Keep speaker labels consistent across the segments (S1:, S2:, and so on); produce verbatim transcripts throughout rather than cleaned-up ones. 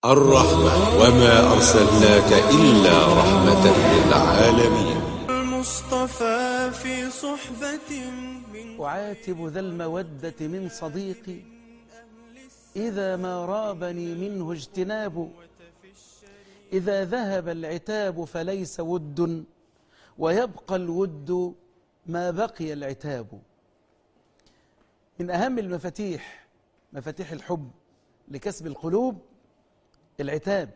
S1: الرحمة وما أرسلناك إلا رحمة للعالمين.
S2: المصطفى في صحبة من
S3: أعاتب ذا المودة من صديقي إذا ما رابني منه اجتناب. إذا ذهب العتاب فليس ود، ويبقى الود ما بقي العتاب. من أهم المفاتيح، مفاتيح الحب لكسب القلوب، العتاب،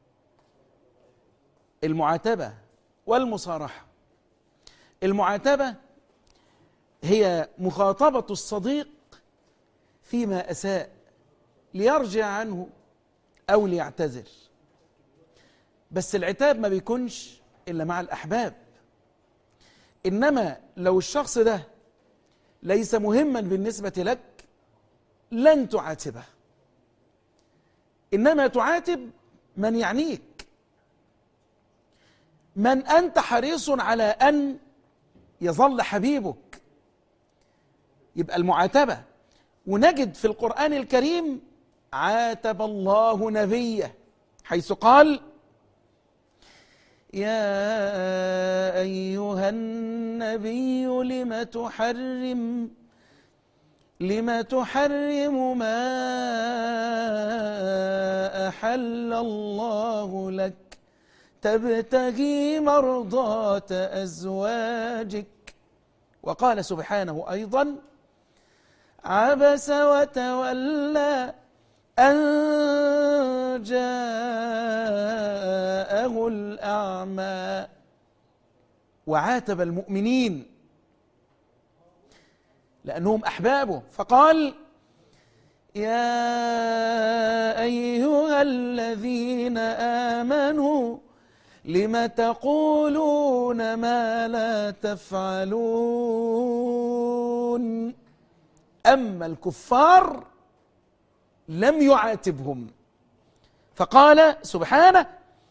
S3: المعاتبة والمصارحة. المعاتبة هي مخاطبة الصديق فيما أساء ليرجع عنه أو ليعتذر. بس العتاب ما بيكونش إلا مع الأحباب. إنما لو الشخص ده ليس مهما بالنسبة لك لن تعاتبه، إنما تعاتب من يعنيك، من أنت حريص على أن يظل حبيبك. يبقى المعاتبة. ونجد في القرآن الكريم عاتب الله نبيه حيث قال: يا أيها النبي لم تحرم لم تحرم ما أحل الله لك تبتغي مرضات أزواجك. وقال سبحانه أيضا: عبس وتولى أن جاءه الأعمى. وعاتب المؤمنين لأنهم أحبابه فقال: يا أيها الذين آمنوا لم تقولون ما لا تفعلون. أما الكفار لم يعاتبهم فقال سبحانه: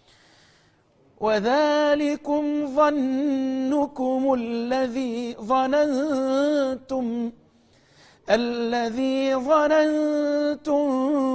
S3: وذلكم ظنكم الذي ظننتم الذي ظننتم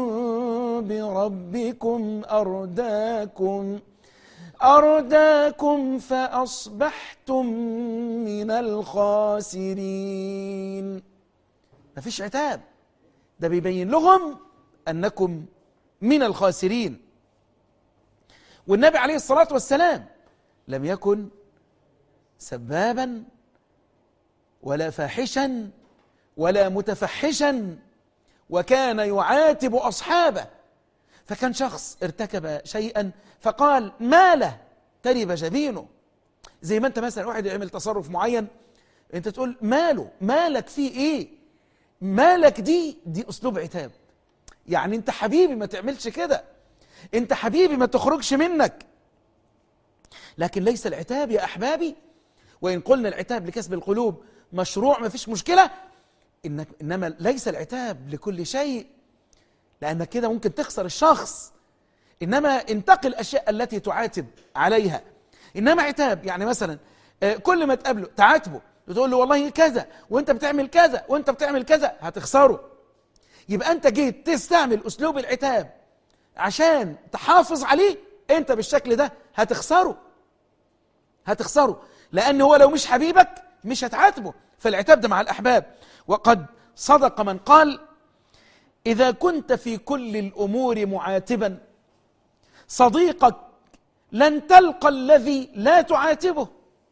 S3: بربكم أرداكم أرداكم فأصبحتم من الخاسرين. مفيش عتاب، ده بيبين لهم أنكم من الخاسرين. والنبي عليه الصلاة والسلام لم يكن سبابا ولا فاحشا ولا متفحشا، وكان يعاتب أصحابه. فكان شخص ارتكب شيئا فقال: ما له ترب جبينه. زي ما انت مثلا واحد يعمل تصرف معين انت تقول: ماله، مالك فيه ايه، مالك، دي دي اسلوب عتاب. يعني انت حبيبي ما تعملش كده، انت حبيبي ما تخرجش منك. لكن ليس العتاب يا احبابي، وان قلنا العتاب لكسب القلوب مشروع ما فيش مشكلة، إنك انما ليس العتاب لكل شيء، لانك كده ممكن تخسر الشخص. انما انتقل الاشياء التي تعاتب عليها. انما عتاب يعني مثلا كل ما تقابله تعاتبه وتقول له والله كذا وانت بتعمل كذا وانت بتعمل كذا، هتخسره. يبقى انت جيت تستعمل اسلوب العتاب عشان تحافظ عليه، انت بالشكل ده هتخسره هتخسره لان هو لو مش حبيبك مش هتعاتبه. فالعتاب ده مع الاحباب. وقد صدق من قال: اذا كنت في كل الامور معاتبا صديقك لن تلقى الذي لا تعاتبه.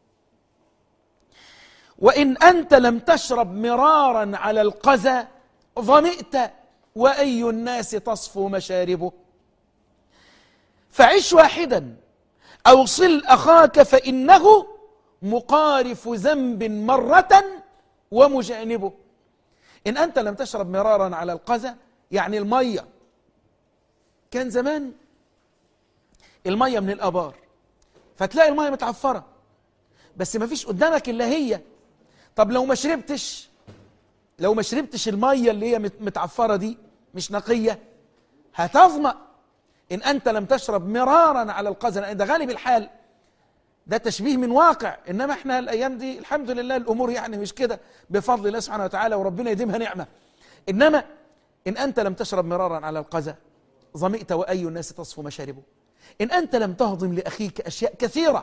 S3: وإن أنت لم تشرب مرارا على القذى ظمئت وأي الناس تصفو مشاربه. فعش واحدا أو صل أخاك فإنه مقارف ذنب مرة ومجانبه. إن أنت لم تشرب مرارا على القذى يعني المية. كان زمان المية من الآبار فتلاقي المية متعفرة بس ما فيش قدامك إلا هي. طب لو ما شربتش لو ما شربتش المية اللي هي متعفرة دي مش نقية هتظمأ. إن أنت لم تشرب مرارا على القذى، لأن ده غالب الحال، ده تشبيه من واقع. إنما إحنا الأيام دي الحمد لله الأمور يعني مش كده بفضل الله سبحانه وتعالى، وربنا يديمها نعمة. إنما إن أنت لم تشرب مرارا على القذى ظمئت وأي الناس تصفو مشاربه. إن أنت لم تهضم لأخيك أشياء كثيرة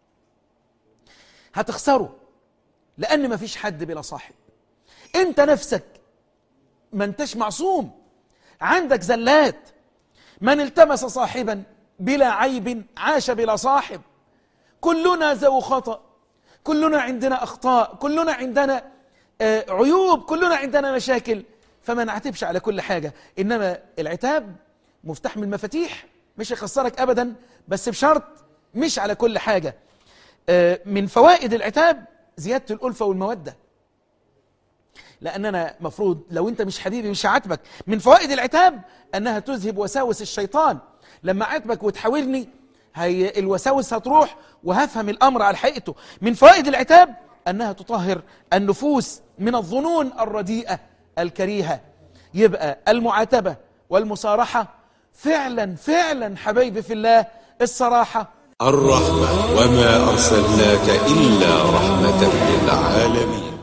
S3: هتخسره، لأن ما فيش حد بلا صاحب. أنت نفسك ما انتش معصوم، عندك زلات. من التمس صاحبا بلا عيب عاش بلا صاحب. كلنا ذو خطأ، كلنا عندنا أخطاء، كلنا عندنا آه عيوب، كلنا عندنا مشاكل. فما نعتبش على كل حاجة، إنما العتاب مفتاح من المفاتيح، مش يخسرك أبدا، بس بشرط مش على كل حاجة. آه من فوائد العتاب زيادة الألفة والمودة، لأن أنا مفروض لو أنت مش حبيبي مش هعاتبك. من فوائد العتاب أنها تذهب وساوس الشيطان. لما أعاتبك وتحاورني هي الوساوس هتروح وهفهم الأمر على حقيقته. من فوائد العتاب أنها تطهر النفوس من الظنون الرديئة الكريهة. يبقى المعاتبة والمصارحة فعلا فعلا حبايبي في الله الصراحة
S1: الرحمة، وما أرسلناك إلا رحمة للعالمين.